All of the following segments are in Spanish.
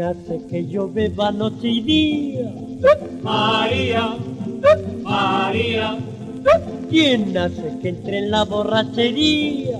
hace que yo beba noche y día? María, María, ¿Quién hace que entre en la borrachería?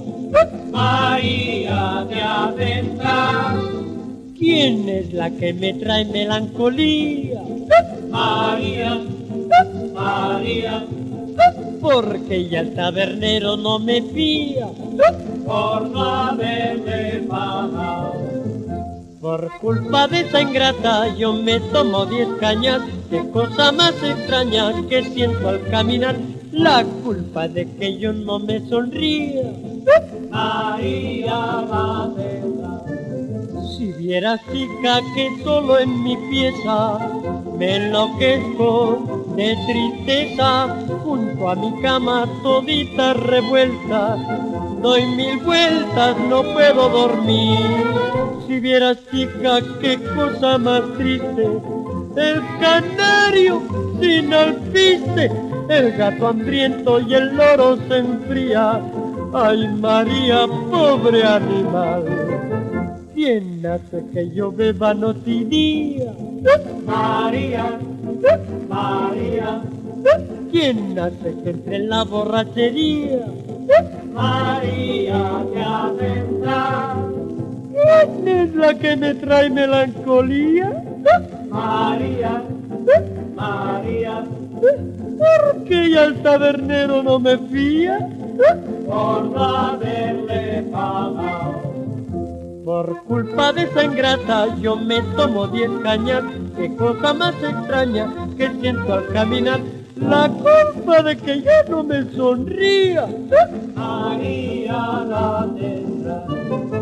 María te hace entrar. ¿Quién es la que me trae melancolía? María, María, Porque ya el tabernero no me fía. por no haberle pagado. Por culpa de esa ingrata yo me tomo 10 cañas. Qué cosa más extraña que siento al caminar. La culpa de que yo no me sonría. María va a temblar. Si vieras, chica, que solo en mi pieza me enloquezco de tristeza, junto a mi cama todita revuelta, doy 1000 vueltas, no puedo dormir. Si vieras, chica, qué cosa más triste, el canario sin alpiste, el gato hambriento y el loro se enfría. Ay, María, pobre animal, ¿quién hace que yo beba noche y día? María, María, ¿Quién hace que entre en la borrachería? María te hace entrar. ¿Quién es la que me trae melancolía? María, María, ¿Por qué ya el tabernero no me fía? por no haberle pagado. Por culpa de esa ingrata yo me tomo 10 cañas. Qué cosa más extraña que siento al caminar. La culpa de que ya no me sonría. María la tendrá.